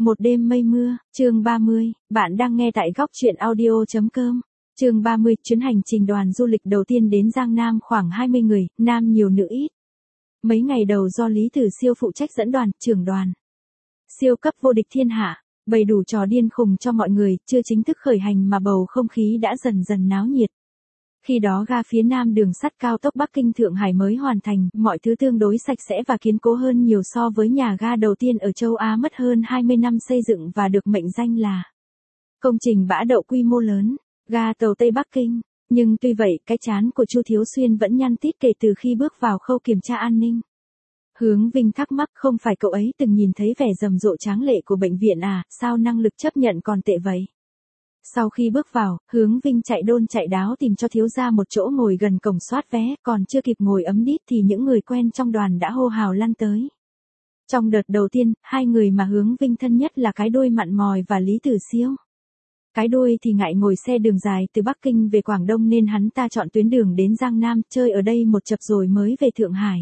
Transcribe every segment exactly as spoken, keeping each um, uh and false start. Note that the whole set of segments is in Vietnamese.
Một đêm mây mưa, chương ba mươi, bạn đang nghe tại góc truyện audio chấm com. Chương ba mươi, chuyến hành trình đoàn du lịch đầu tiên đến Giang Nam khoảng hai mươi người, nam nhiều nữ ít. Mấy ngày đầu do Lý Tử Siêu phụ trách dẫn đoàn, trưởng đoàn. Siêu cấp vô địch thiên hạ, bày đủ trò điên khùng cho mọi người, chưa chính thức khởi hành mà bầu không khí đã dần dần náo nhiệt. Khi đó ga phía nam đường sắt cao tốc Bắc Kinh Thượng Hải mới hoàn thành, mọi thứ tương đối sạch sẽ và kiên cố hơn nhiều so với nhà ga đầu tiên ở châu Á mất hơn hai mươi năm xây dựng và được mệnh danh là công trình bã đậu quy mô lớn, ga tàu Tây Bắc Kinh. Nhưng tuy vậy, cái trán của Chu Thiếu Xuyên vẫn nhăn tít kể từ khi bước vào khâu kiểm tra an ninh. Hướng Vinh thắc mắc, không phải cậu ấy từng nhìn thấy vẻ rầm rộ tráng lệ của bệnh viện à, sao năng lực chấp nhận còn tệ vậy? Sau khi bước vào, Hướng Vinh chạy đôn chạy đáo tìm cho thiếu gia một chỗ ngồi gần cổng soát vé, còn chưa kịp ngồi ấm đít thì những người quen trong đoàn đã hô hào lăn tới. Trong đợt đầu tiên, hai người mà Hướng Vinh thân nhất là cái đuôi mặn mòi và Lý Tử Siêu. Cái đuôi thì ngại ngồi xe đường dài từ Bắc Kinh về Quảng Đông nên hắn ta chọn tuyến đường đến Giang Nam, chơi ở đây một chập rồi mới về Thượng Hải.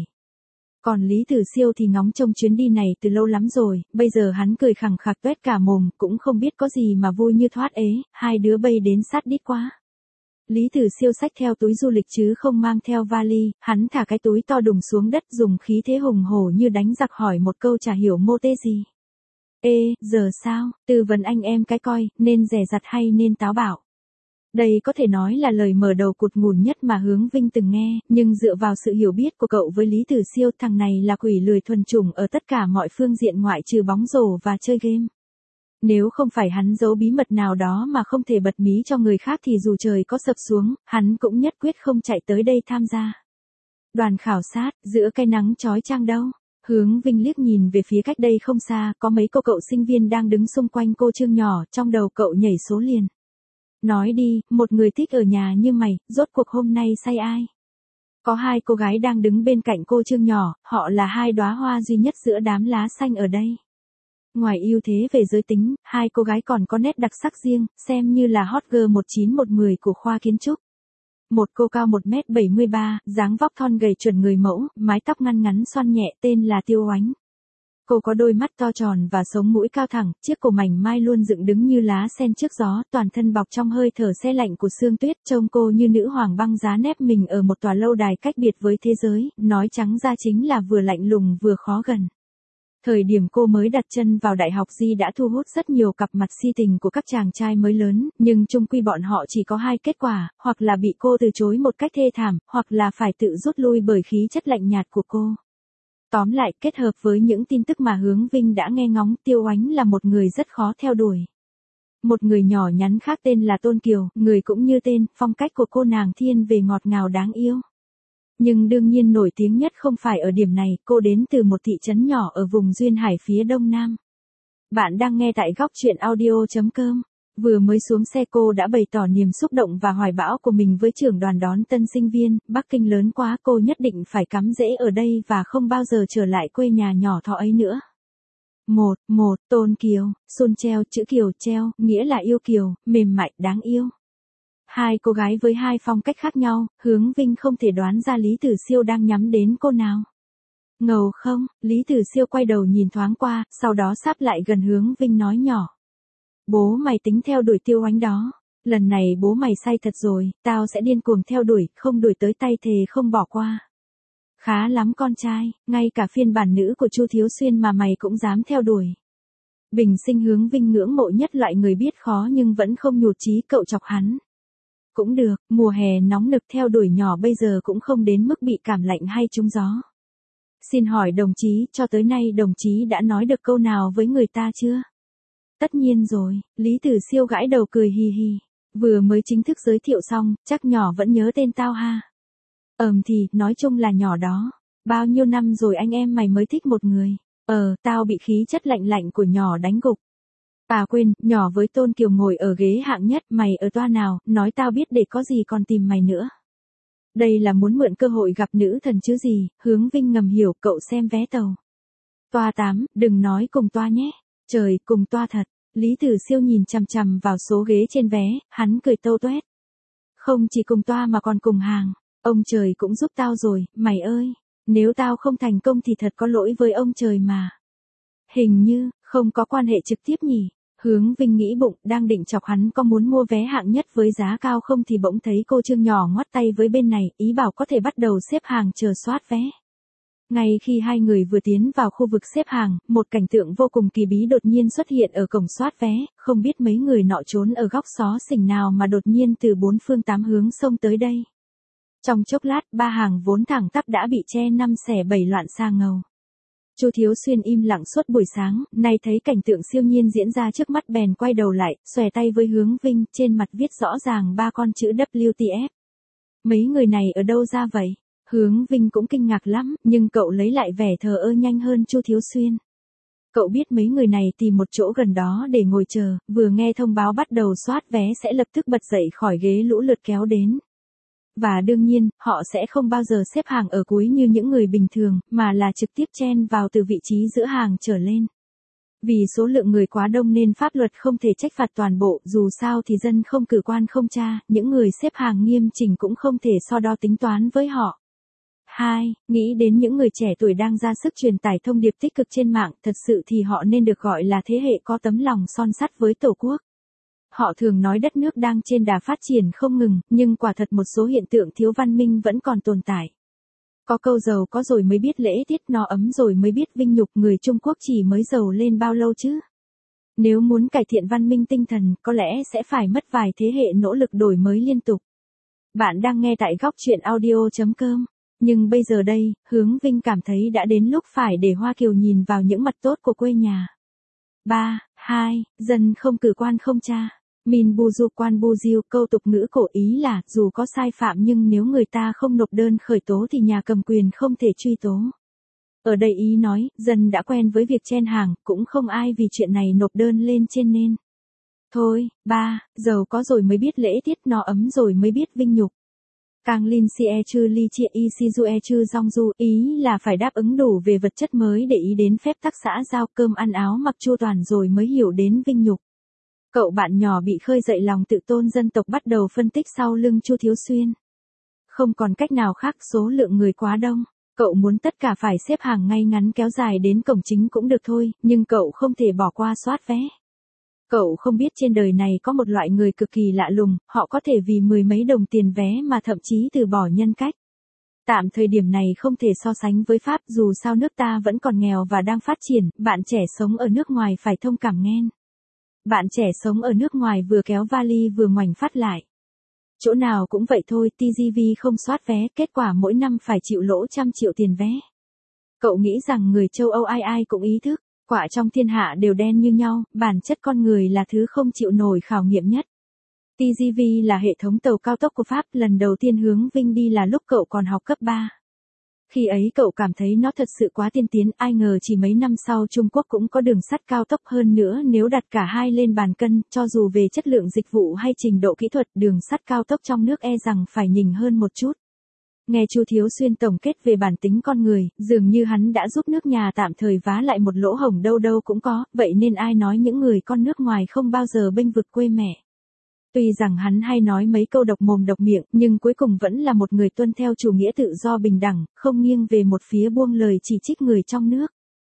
Còn Lý Tử Siêu thì ngóng trông chuyến đi này từ lâu lắm rồi, bây giờ hắn cười khẳng khặc tuét cả mồm, cũng không biết có gì mà vui như thoát ế, hai đứa bay đến sát đít quá. Lý Tử Siêu xách theo túi du lịch chứ không mang theo vali, hắn thả cái túi to đùng xuống đất dùng khí thế hùng hổ như đánh giặc hỏi một câu chả hiểu mô tê gì. Ê, giờ sao, tư vấn anh em cái coi, nên dè dặt hay nên táo bạo. Đây có thể nói là lời mở đầu cụt ngủn nhất mà Hướng Vinh từng nghe, nhưng dựa vào sự hiểu biết của cậu với Lý Tử Siêu, thằng này là quỷ lười thuần chủng ở tất cả mọi phương diện ngoại trừ bóng rổ và chơi game. Nếu không phải hắn giấu bí mật nào đó mà không thể bật mí cho người khác thì dù trời có sập xuống, hắn cũng nhất quyết không chạy tới đây tham gia. Đoàn khảo sát, giữa cái nắng chói chang đâu. Hướng Vinh liếc nhìn về phía cách đây không xa, có mấy cô cậu sinh viên đang đứng xung quanh cô Trương nhỏ, trong đầu cậu nhảy số liền. Nói đi, một người thích ở nhà như mày, rốt cuộc hôm nay say ai? Có hai cô gái đang đứng bên cạnh cô Trương nhỏ, họ là hai đóa hoa duy nhất giữa đám lá xanh ở đây. Ngoài ưu thế về giới tính, hai cô gái còn có nét đặc sắc riêng, xem như là hot girl một chín một mười của khoa kiến trúc. Một cô cao một mét bảy mươi ba, dáng vóc thon gầy chuẩn người mẫu, mái tóc ngăn ngắn xoăn nhẹ, tên là Tiêu Oánh. Cô có đôi mắt to tròn và sống mũi cao thẳng, chiếc cổ mảnh mai luôn dựng đứng như lá sen trước gió, toàn thân bọc trong hơi thở se lạnh của sương tuyết, trông cô như nữ hoàng băng giá nép mình ở một tòa lâu đài cách biệt với thế giới, nói trắng ra chính là vừa lạnh lùng vừa khó gần. Thời điểm cô mới đặt chân vào đại học Di đã thu hút rất nhiều cặp mặt si tình của các chàng trai mới lớn, nhưng chung quy bọn họ chỉ có hai kết quả, hoặc là bị cô từ chối một cách thê thảm, hoặc là phải tự rút lui bởi khí chất lạnh nhạt của cô. Tóm lại, kết hợp với những tin tức mà Hướng Vinh đã nghe ngóng, Tiêu Oánh là một người rất khó theo đuổi. Một người nhỏ nhắn khác tên là Tôn Kiều, người cũng như tên, phong cách của cô nàng thiên về ngọt ngào đáng yêu. Nhưng đương nhiên nổi tiếng nhất không phải ở điểm này, cô đến từ một thị trấn nhỏ ở vùng Duyên Hải phía đông nam. Bạn đang nghe tại góc truyện audio chấm com. Vừa mới xuống xe cô đã bày tỏ niềm xúc động và hoài bão của mình với trưởng đoàn đón tân sinh viên, Bắc Kinh lớn quá, cô nhất định phải cắm rễ ở đây và không bao giờ trở lại quê nhà nhỏ thọ ấy nữa. Một, một, Tôn Kiều, Xuân treo, chữ Kiều treo, nghĩa là yêu kiều, mềm mại, đáng yêu. Hai cô gái với hai phong cách khác nhau, Hướng Vinh không thể đoán ra Lý Tử Siêu đang nhắm đến cô nào. Ngầu không, Lý Tử Siêu quay đầu nhìn thoáng qua, sau đó sáp lại gần Hướng Vinh nói nhỏ. Bố mày tính theo đuổi Tiêu Oánh đó. Lần này bố mày say thật rồi, tao sẽ điên cuồng theo đuổi, không đuổi tới tay thề không bỏ qua. Khá lắm con trai, ngay cả phiên bản nữ của Chu Thiếu Xuyên mà mày cũng dám theo đuổi. Bình sinh Hướng Vinh ngưỡng mộ nhất loại người biết khó nhưng vẫn không nhụt chí cậu chọc hắn. Cũng được, mùa hè nóng nực theo đuổi nhỏ bây giờ cũng không đến mức bị cảm lạnh hay trúng gió. Xin hỏi đồng chí, cho tới nay đồng chí đã nói được câu nào với người ta chưa? Tất nhiên rồi, Lý Tử Siêu gãi đầu cười hì hì. Vừa mới chính thức giới thiệu xong, chắc nhỏ vẫn nhớ tên tao ha. Ờm thì, nói chung là nhỏ đó. Bao nhiêu năm rồi anh em mày mới thích một người. Ờ, tao bị khí chất lạnh lạnh của nhỏ đánh gục. À quên, nhỏ với Tôn Kiều ngồi ở ghế hạng nhất, mày ở toa nào, nói tao biết để có gì còn tìm mày nữa. Đây là muốn mượn cơ hội gặp nữ thần chứ gì, Hướng Vinh ngầm hiểu, cậu xem vé tàu. Toa tám, đừng nói cùng toa nhé. Trời, cùng toa thật. Lý Tử Siêu nhìn chằm chằm vào số ghế trên vé, hắn cười tâu tuét. Không chỉ cùng toa mà còn cùng hàng. Ông trời cũng giúp tao rồi, mày ơi. Nếu tao không thành công thì thật có lỗi với ông trời mà. Hình như, Không có quan hệ trực tiếp nhỉ? Hướng Vinh nghĩ bụng, đang định chọc hắn có muốn mua vé hạng nhất với giá cao không thì bỗng thấy cô Trương nhỏ ngoắt tay với bên này, ý bảo có thể bắt đầu xếp hàng chờ soát vé. Ngay khi hai người vừa tiến vào khu vực xếp hàng, một cảnh tượng vô cùng kỳ bí đột nhiên xuất hiện ở cổng soát vé, không biết mấy người nọ trốn ở góc xó xỉnh nào mà đột nhiên từ bốn phương tám hướng xông tới đây. Trong chốc lát, ba hàng vốn thẳng tắp đã bị che năm xẻ bảy loạn xa ngầu. Chu Thiếu Xuyên im lặng suốt buổi sáng, nay thấy cảnh tượng siêu nhiên diễn ra trước mắt bèn quay đầu lại, xòe tay với Hướng Vinh, trên mặt viết rõ ràng ba con chữ W T F. Mấy người này ở đâu ra vậy? Hướng Vinh cũng kinh ngạc lắm, nhưng cậu lấy lại vẻ thờ ơ nhanh hơn Chu Thiếu Xuyên. Cậu biết mấy người này tìm một chỗ gần đó để ngồi chờ, vừa nghe thông báo bắt đầu soát vé sẽ lập tức bật dậy khỏi ghế lũ lượt kéo đến. Và đương nhiên, họ sẽ không bao giờ xếp hàng ở cuối như những người bình thường, mà là trực tiếp chen vào từ vị trí giữa hàng trở lên. Vì số lượng người quá đông nên pháp luật không thể trách phạt toàn bộ, dù sao thì dân không cử quan không tra, những người xếp hàng nghiêm chỉnh cũng không thể so đo tính toán với họ. hai. Nghĩ đến những người trẻ tuổi đang ra sức truyền tải thông điệp tích cực trên mạng, thật sự thì họ nên được gọi là thế hệ có tấm lòng son sắt với Tổ quốc. Họ thường nói đất nước đang trên đà phát triển không ngừng, nhưng quả thật một số hiện tượng thiếu văn minh vẫn còn tồn tại. Có câu giàu có rồi mới biết lễ tiết, no ấm rồi mới biết vinh nhục, người Trung Quốc chỉ mới giàu lên bao lâu chứ? Nếu muốn cải thiện văn minh tinh thần, có lẽ sẽ phải mất vài thế hệ nỗ lực đổi mới liên tục. Bạn đang nghe tại góc truyện audio chấm com. Nhưng bây giờ đây, Hướng Vinh cảm thấy đã đến lúc phải để Hoa Kiều nhìn vào những mặt tốt của quê nhà. ba. hai. Dân không cử quan không tra. Min bu du quan bu diêu, câu tục ngữ cổ ý là, dù có sai phạm nhưng nếu người ta không nộp đơn khởi tố thì nhà cầm quyền không thể truy tố. Ở đây ý nói, dân đã quen với việc chen hàng, cũng không ai vì chuyện này nộp đơn lên trên nên. Thôi, ba, giàu có rồi mới biết lễ tiết, no ấm rồi mới biết vinh nhục. Càng Linh si e chư ly chia y si du e chư dong du, ý là phải đáp ứng đủ về vật chất mới để ý đến phép tắc xã giao, cơm ăn áo mặc chu toàn rồi mới hiểu đến vinh nhục. Cậu bạn nhỏ bị khơi dậy lòng tự tôn dân tộc bắt đầu phân tích sau lưng Chu Thiếu Xuyên. Không còn cách nào khác, số lượng người quá đông. Cậu muốn tất cả phải xếp hàng ngay ngắn kéo dài đến cổng chính cũng được thôi, nhưng cậu không thể bỏ qua soát vé. Cậu không biết trên đời này có một loại người cực kỳ lạ lùng, họ có thể vì mười mấy đồng tiền vé mà thậm chí từ bỏ nhân cách. Tạm thời điểm này không thể so sánh với Pháp, dù sao nước ta vẫn còn nghèo và đang phát triển, bạn trẻ sống ở nước ngoài phải thông cảm nghen. Bạn trẻ sống ở nước ngoài vừa kéo vali vừa ngoảnh phát lại. Chỗ nào cũng vậy thôi, tê giê vê không soát vé, kết quả mỗi năm phải chịu lỗ trăm triệu tiền vé. Cậu nghĩ rằng người châu Âu ai ai cũng ý thức, quả trong thiên hạ đều đen như nhau, bản chất con người là thứ không chịu nổi khảo nghiệm nhất. tê giê vê là hệ thống tàu cao tốc của Pháp, lần đầu tiên Hướng Vinh đi là lúc cậu còn học cấp ba. Khi ấy cậu cảm thấy nó thật sự quá tiên tiến, ai ngờ chỉ mấy năm sau Trung Quốc cũng có đường sắt cao tốc, hơn nữa nếu đặt cả hai lên bàn cân, cho dù về chất lượng dịch vụ hay trình độ kỹ thuật, đường sắt cao tốc trong nước e rằng phải nhỉnh hơn một chút. Nghe Chu Thiếu Xuyên tổng kết về bản tính con người, dường như hắn đã giúp nước nhà tạm thời vá lại một lỗ hổng đâu đâu cũng có, vậy nên ai nói những người con nước ngoài không bao giờ bênh vực quê mẹ. Tuy rằng hắn hay nói mấy câu độc mồm độc miệng, nhưng cuối cùng vẫn là một người tuân theo chủ nghĩa tự do bình đẳng, không nghiêng về một phía buông lời chỉ trích người trong nước.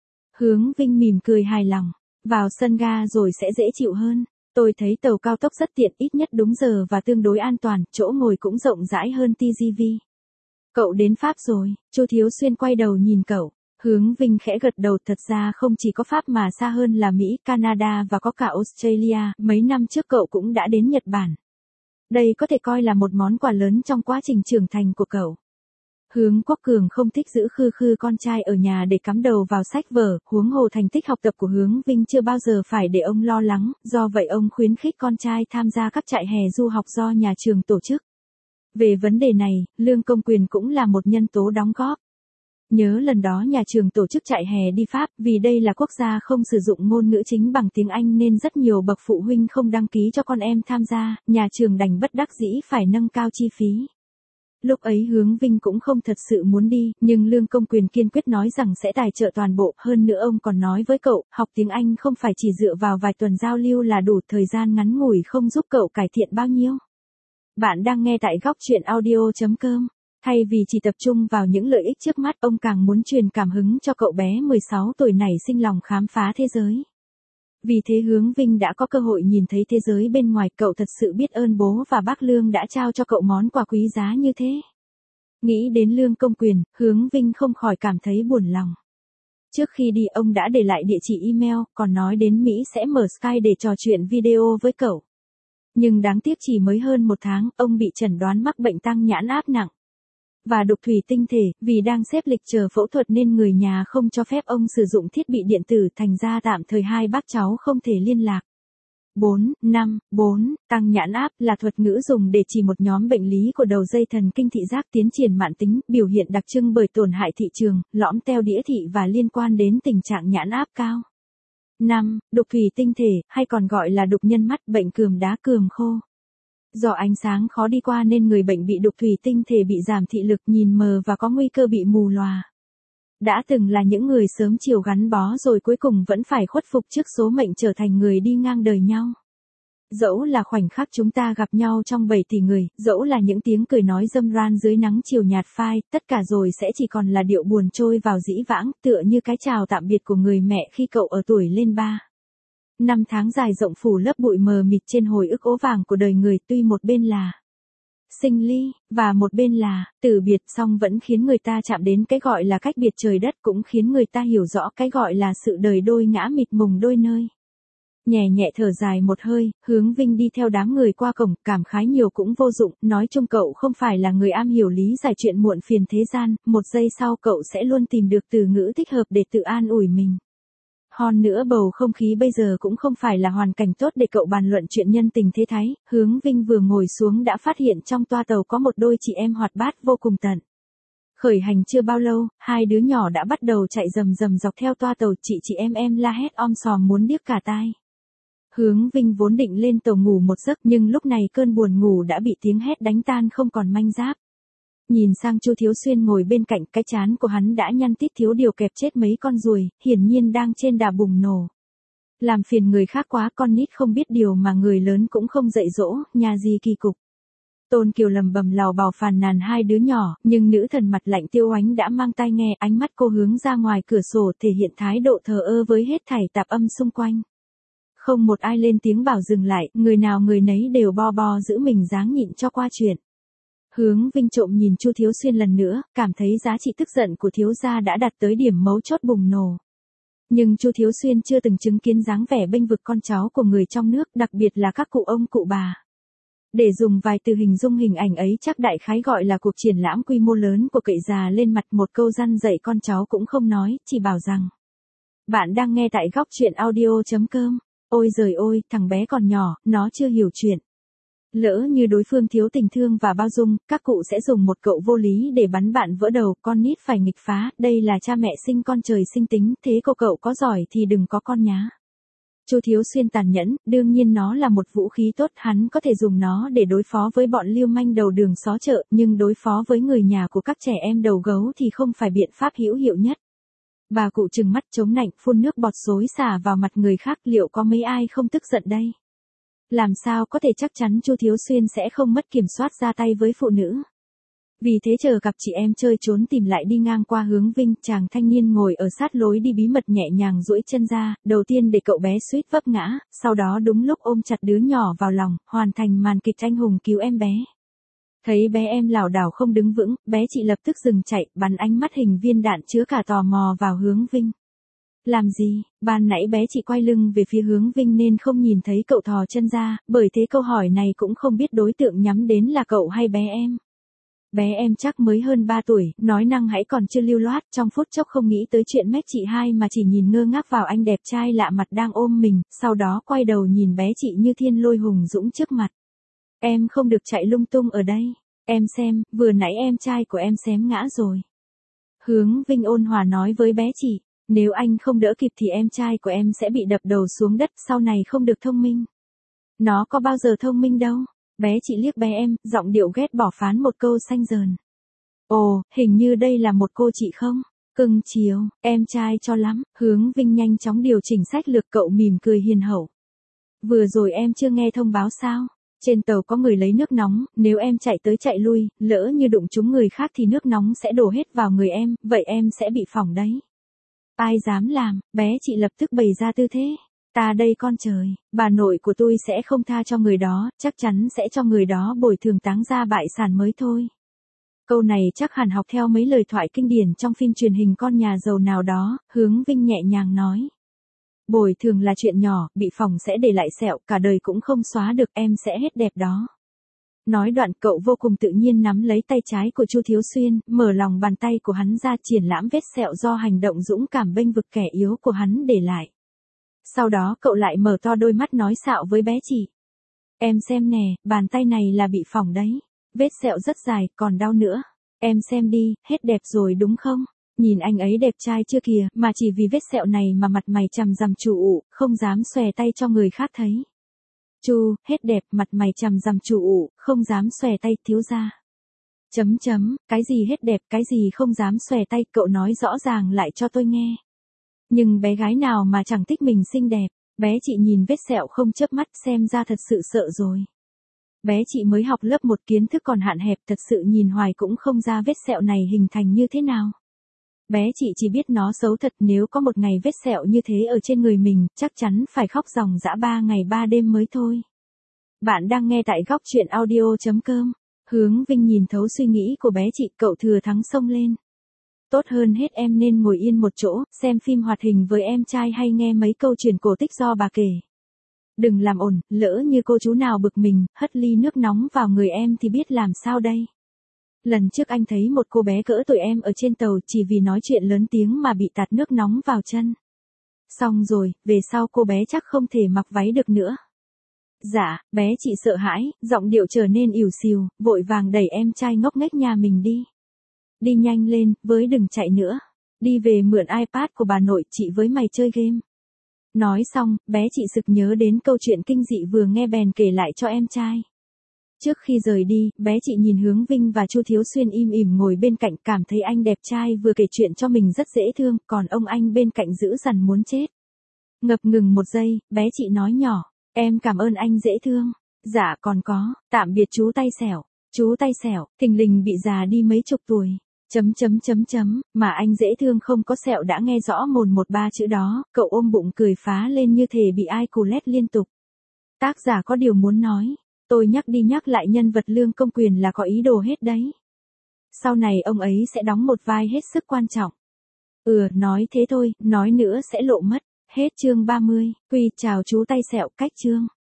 Hướng Vinh mỉm cười hài lòng, vào sân ga rồi sẽ dễ chịu hơn. Tôi thấy tàu cao tốc rất tiện, ít nhất đúng giờ và tương đối an toàn, chỗ ngồi cũng rộng rãi hơn tê giê vê. Cậu đến Pháp rồi, Chu Thiếu Xuyên quay đầu nhìn cậu. Hướng Vinh khẽ gật đầu, thật ra không chỉ có Pháp mà xa hơn là Mỹ, Canada và có cả Australia, mấy năm trước cậu cũng đã đến Nhật Bản. Đây có thể coi là một món quà lớn trong quá trình trưởng thành của cậu. Hướng Quốc Cường không thích giữ khư khư con trai ở nhà để cắm đầu vào sách vở, huống hồ thành tích học tập của Hướng Vinh chưa bao giờ phải để ông lo lắng, do vậy ông khuyến khích con trai tham gia các trại hè du học do nhà trường tổ chức. Về vấn đề này, lương công quyền cũng là một nhân tố đóng góp. Nhớ lần đó nhà trường tổ chức trại hè đi Pháp, vì đây là quốc gia không sử dụng ngôn ngữ chính bằng tiếng Anh nên rất nhiều bậc phụ huynh không đăng ký cho con em tham gia, nhà trường đành bất đắc dĩ phải nâng cao chi phí. Lúc ấy Hướng Vinh cũng không thật sự muốn đi, nhưng lương công quyền kiên quyết nói rằng sẽ tài trợ toàn bộ, hơn nữa ông còn nói với cậu, học tiếng Anh không phải chỉ dựa vào vài tuần giao lưu là đủ, thời gian ngắn ngủi không giúp cậu cải thiện bao nhiêu. Bạn đang nghe tại góc truyện audio chấm com. Thay vì chỉ tập trung vào những lợi ích trước mắt, ông càng muốn truyền cảm hứng cho cậu bé mười sáu tuổi nảy sinh lòng khám phá thế giới. Vì thế Hướng Vinh đã có cơ hội nhìn thấy thế giới bên ngoài, cậu thật sự biết ơn bố và bác Lương đã trao cho cậu món quà quý giá như thế. Nghĩ đến Lương Công Quyền, Hướng Vinh không khỏi cảm thấy buồn lòng. Trước khi đi ông đã để lại địa chỉ email, còn nói đến Mỹ sẽ mở Skype để trò chuyện video với cậu. Nhưng đáng tiếc chỉ mới hơn một tháng, ông bị chẩn đoán mắc bệnh tăng nhãn áp nặng và đục thủy tinh thể, vì đang xếp lịch chờ phẫu thuật nên người nhà không cho phép ông sử dụng thiết bị điện tử, thành ra tạm thời hai bác cháu không thể liên lạc. bốn, năm, bốn, tăng nhãn áp là thuật ngữ dùng để chỉ một nhóm bệnh lý của đầu dây thần kinh thị giác tiến triển mãn tính, biểu hiện đặc trưng bởi tổn hại thị trường, lõm teo đĩa thị và liên quan đến tình trạng nhãn áp cao. năm. Đục thủy tinh thể, hay còn gọi là đục nhân mắt, bệnh cườm đá cườm khô. Do ánh sáng khó đi qua nên người bệnh bị đục thủy tinh thể bị giảm thị lực, nhìn mờ và có nguy cơ bị mù lòa. Đã từng là những người sớm chiều gắn bó rồi cuối cùng vẫn phải khuất phục trước số mệnh trở thành người đi ngang đời nhau. Dẫu là khoảnh khắc chúng ta gặp nhau trong bảy tỷ người, dẫu là những tiếng cười nói râm ran dưới nắng chiều nhạt phai, tất cả rồi sẽ chỉ còn là điệu buồn trôi vào dĩ vãng, tựa như cái chào tạm biệt của người mẹ khi cậu ở tuổi lên ba. Năm tháng dài rộng phủ lớp bụi mờ mịt trên hồi ức ố vàng của đời người, tuy một bên là sinh ly, và một bên là tử biệt, song vẫn khiến người ta chạm đến cái gọi là cách biệt trời đất, cũng khiến người ta hiểu rõ cái gọi là sự đời đôi ngã mịt mùng đôi nơi. Nhẹ nhẹ thở dài một hơi, Hướng Vinh đi theo đám người qua cổng, cảm khái nhiều cũng vô dụng, nói chung cậu không phải là người am hiểu lý giải chuyện muộn phiền thế gian, một giây sau cậu sẽ luôn tìm được từ ngữ thích hợp để tự an ủi mình. Hơn nữa bầu không khí bây giờ cũng không phải là hoàn cảnh tốt để cậu bàn luận chuyện nhân tình thế thái, Hướng Vinh vừa ngồi xuống đã phát hiện trong toa tàu có một đôi chị em hoạt bát vô cùng tận. Khởi hành chưa bao lâu, hai đứa nhỏ đã bắt đầu chạy rầm rầm dọc theo toa tàu, chị chị em em la hét om sòm muốn điếc cả tai. Hướng Vinh vốn định lên tàu ngủ một giấc, nhưng lúc này cơn buồn ngủ đã bị tiếng hét đánh tan không còn manh giáp. Nhìn sang Chu Thiếu Xuyên ngồi bên cạnh, cái trán của hắn đã nhăn tít thiếu điều kẹp chết mấy con ruồi, hiển nhiên đang trên đà bùng nổ. Làm phiền người khác quá, con nít không biết điều mà người lớn cũng không dạy dỗ, nhà gì kỳ cục. Tôn Kiều lầm bầm lào bào phàn nàn hai đứa nhỏ, nhưng nữ thần mặt lạnh Tiêu Oánh đã mang tai nghe, ánh mắt cô hướng ra ngoài cửa sổ thể hiện thái độ thờ ơ với hết thảy tạp âm xung quanh. Không một ai lên tiếng bảo dừng lại, người nào người nấy đều bo bo giữ mình dáng nhịn cho qua chuyện. Hướng Vinh trộm nhìn Chu Thiếu Xuyên lần nữa, cảm thấy giá trị tức giận của thiếu gia đã đạt tới điểm mấu chốt bùng nổ. Nhưng Chu Thiếu Xuyên chưa từng chứng kiến dáng vẻ bênh vực con cháu của người trong nước, đặc biệt là các cụ ông cụ bà. Để dùng vài từ hình dung hình ảnh ấy chắc đại khái gọi là cuộc triển lãm quy mô lớn của cậy già lên mặt, một câu răn dạy con cháu cũng không nói, chỉ bảo rằng. Bạn đang nghe tại góc truyện audio chấm com. Ôi giời ôi, thằng bé còn nhỏ, nó chưa hiểu chuyện. Lỡ như đối phương thiếu tình thương và bao dung, các cụ sẽ dùng một cậu vô lý để bắn bạn vỡ đầu, con nít phải nghịch phá, đây là cha mẹ sinh con trời sinh tính, thế cô cậu có giỏi thì đừng có con nhá. Chu Thiếu Xuyên tàn nhẫn, đương nhiên nó là một vũ khí tốt, hắn có thể dùng nó để đối phó với bọn lưu manh đầu đường xó chợ, nhưng đối phó với người nhà của các trẻ em đầu gấu thì không phải biện pháp hữu hiệu nhất. Bà cụ trừng mắt chống nạnh, phun nước bọt xối xả vào mặt người khác, liệu có mấy ai không tức giận đây? Làm sao có thể chắc chắn Chu Thiếu Xuyên sẽ không mất kiểm soát ra tay với phụ nữ? Vì thế chờ cặp chị em chơi trốn tìm lại đi ngang qua Hướng Vinh, chàng thanh niên ngồi ở sát lối đi bí mật nhẹ nhàng duỗi chân ra, đầu tiên để cậu bé suýt vấp ngã, sau đó đúng lúc ôm chặt đứa nhỏ vào lòng, hoàn thành màn kịch anh hùng cứu em bé. Thấy bé em lảo đảo không đứng vững, bé chị lập tức dừng chạy, bắn ánh mắt hình viên đạn chứa cả tò mò vào Hướng Vinh. Làm gì? Ban nãy bé chị quay lưng về phía Hướng Vinh nên không nhìn thấy cậu thò chân ra, bởi thế câu hỏi này cũng không biết đối tượng nhắm đến là cậu hay bé em. Bé em chắc mới hơn ba tuổi, nói năng hãy còn chưa lưu loát, trong phút chốc không nghĩ tới chuyện mách chị hai mà chỉ nhìn ngơ ngác vào anh đẹp trai lạ mặt đang ôm mình, sau đó quay đầu nhìn bé chị như thiên lôi hùng dũng trước mặt. Em không được chạy lung tung ở đây, em xem, vừa nãy em trai của em xém ngã rồi. Hướng Vinh ôn hòa nói với bé chị, nếu anh không đỡ kịp thì em trai của em sẽ bị đập đầu xuống đất, sau này không được thông minh. Nó có bao giờ thông minh đâu. Bé chị liếc bé em, giọng điệu ghét bỏ phán một câu xanh dờn. Ồ, hình như đây là một cô chị không? Cưng chiều, em trai cho lắm. Hướng Vinh nhanh chóng điều chỉnh sách lược, cậu mỉm cười hiền hậu. Vừa rồi em chưa nghe thông báo sao? Trên tàu có người lấy nước nóng, nếu em chạy tới chạy lui, lỡ như đụng trúng người khác thì nước nóng sẽ đổ hết vào người em, vậy em sẽ bị phỏng đấy. Ai dám làm? Bé chị lập tức bày ra tư thế. Ta đây con trời, bà nội của tôi sẽ không tha cho người đó, chắc chắn sẽ cho người đó bồi thường táng gia bại sản mới thôi. Câu này chắc hẳn học theo mấy lời thoại kinh điển trong phim truyền hình Con nhà giàu nào đó, Hướng Vinh nhẹ nhàng nói. Bồi thường là chuyện nhỏ, bị phỏng sẽ để lại sẹo, cả đời cũng không xóa được, em sẽ hết đẹp đó. Nói đoạn cậu vô cùng tự nhiên nắm lấy tay trái của Chu Thiếu Xuyên, mở lòng bàn tay của hắn ra triển lãm vết sẹo do hành động dũng cảm bênh vực kẻ yếu của hắn để lại. Sau đó cậu lại mở to đôi mắt nói xạo với bé chị. Em xem nè, bàn tay này là bị phỏng đấy. Vết sẹo rất dài, còn đau nữa. Em xem đi, hết đẹp rồi đúng không? Nhìn anh ấy đẹp trai chưa kìa, mà chỉ vì vết sẹo này mà mặt mày chằm rằm chủ ụ, không dám xòe tay cho người khác thấy. Chu, hết đẹp, mặt mày chằm rằm chủ ụ, không dám xòe tay, thiếu gia. Chấm chấm, cái gì hết đẹp, cái gì không dám xòe tay, cậu nói rõ ràng lại cho tôi nghe. Nhưng bé gái nào mà chẳng thích mình xinh đẹp, bé chị nhìn vết sẹo không chớp mắt xem ra thật sự sợ rồi. Bé chị mới học lớp một kiến thức còn hạn hẹp thật sự nhìn hoài cũng không ra vết sẹo này hình thành như thế nào. Bé chị chỉ biết nó xấu thật nếu có một ngày vết sẹo như thế ở trên người mình, chắc chắn phải khóc ròng rã ba ngày ba đêm mới thôi. Bạn đang nghe tại góc truyện audio chấm com. Hướng Vinh nhìn thấu suy nghĩ của bé chị, cậu thừa thắng xông lên. Tốt hơn hết em nên ngồi yên một chỗ, xem phim hoạt hình với em trai hay nghe mấy câu chuyện cổ tích do bà kể. Đừng làm ồn, lỡ như cô chú nào bực mình, hất ly nước nóng vào người em thì biết làm sao đây. Lần trước anh thấy một cô bé cỡ tuổi em ở trên tàu chỉ vì nói chuyện lớn tiếng mà bị tạt nước nóng vào chân. Xong rồi, về sau cô bé chắc không thể mặc váy được nữa. Dạ, bé chị sợ hãi, giọng điệu trở nên ỉu xìu, vội vàng đẩy em trai ngốc nghếch nhà mình đi. Đi nhanh lên, với đừng chạy nữa. Đi về mượn iPad của bà nội chị với mày chơi game. Nói xong, bé chị sực nhớ đến câu chuyện kinh dị vừa nghe bèn kể lại cho em trai. Trước khi rời đi, bé chị nhìn Hướng Vinh và Chu Thiếu Xuyên im ỉm ngồi bên cạnh, cảm thấy anh đẹp trai vừa kể chuyện cho mình rất dễ thương, còn ông anh bên cạnh dữ dằn muốn chết. Ngập ngừng một giây, bé chị nói nhỏ, em cảm ơn anh dễ thương. Dạ còn có, tạm biệt chú tay xẻo. Chú tay xẻo, thình lình bị già đi mấy chục tuổi. Chấm chấm chấm chấm, mà anh dễ thương không có sẹo đã nghe rõ mồn một ba chữ đó, cậu ôm bụng cười phá lên như thể bị ai cù lét liên tục. Tác giả có điều muốn nói, tôi nhắc đi nhắc lại nhân vật Lương Công Quyền là có ý đồ hết đấy. Sau này ông ấy sẽ đóng một vai hết sức quan trọng. Ừ, nói thế thôi, nói nữa sẽ lộ mất. Hết chương ba mươi, Quy chào chú tay sẹo, cách chương.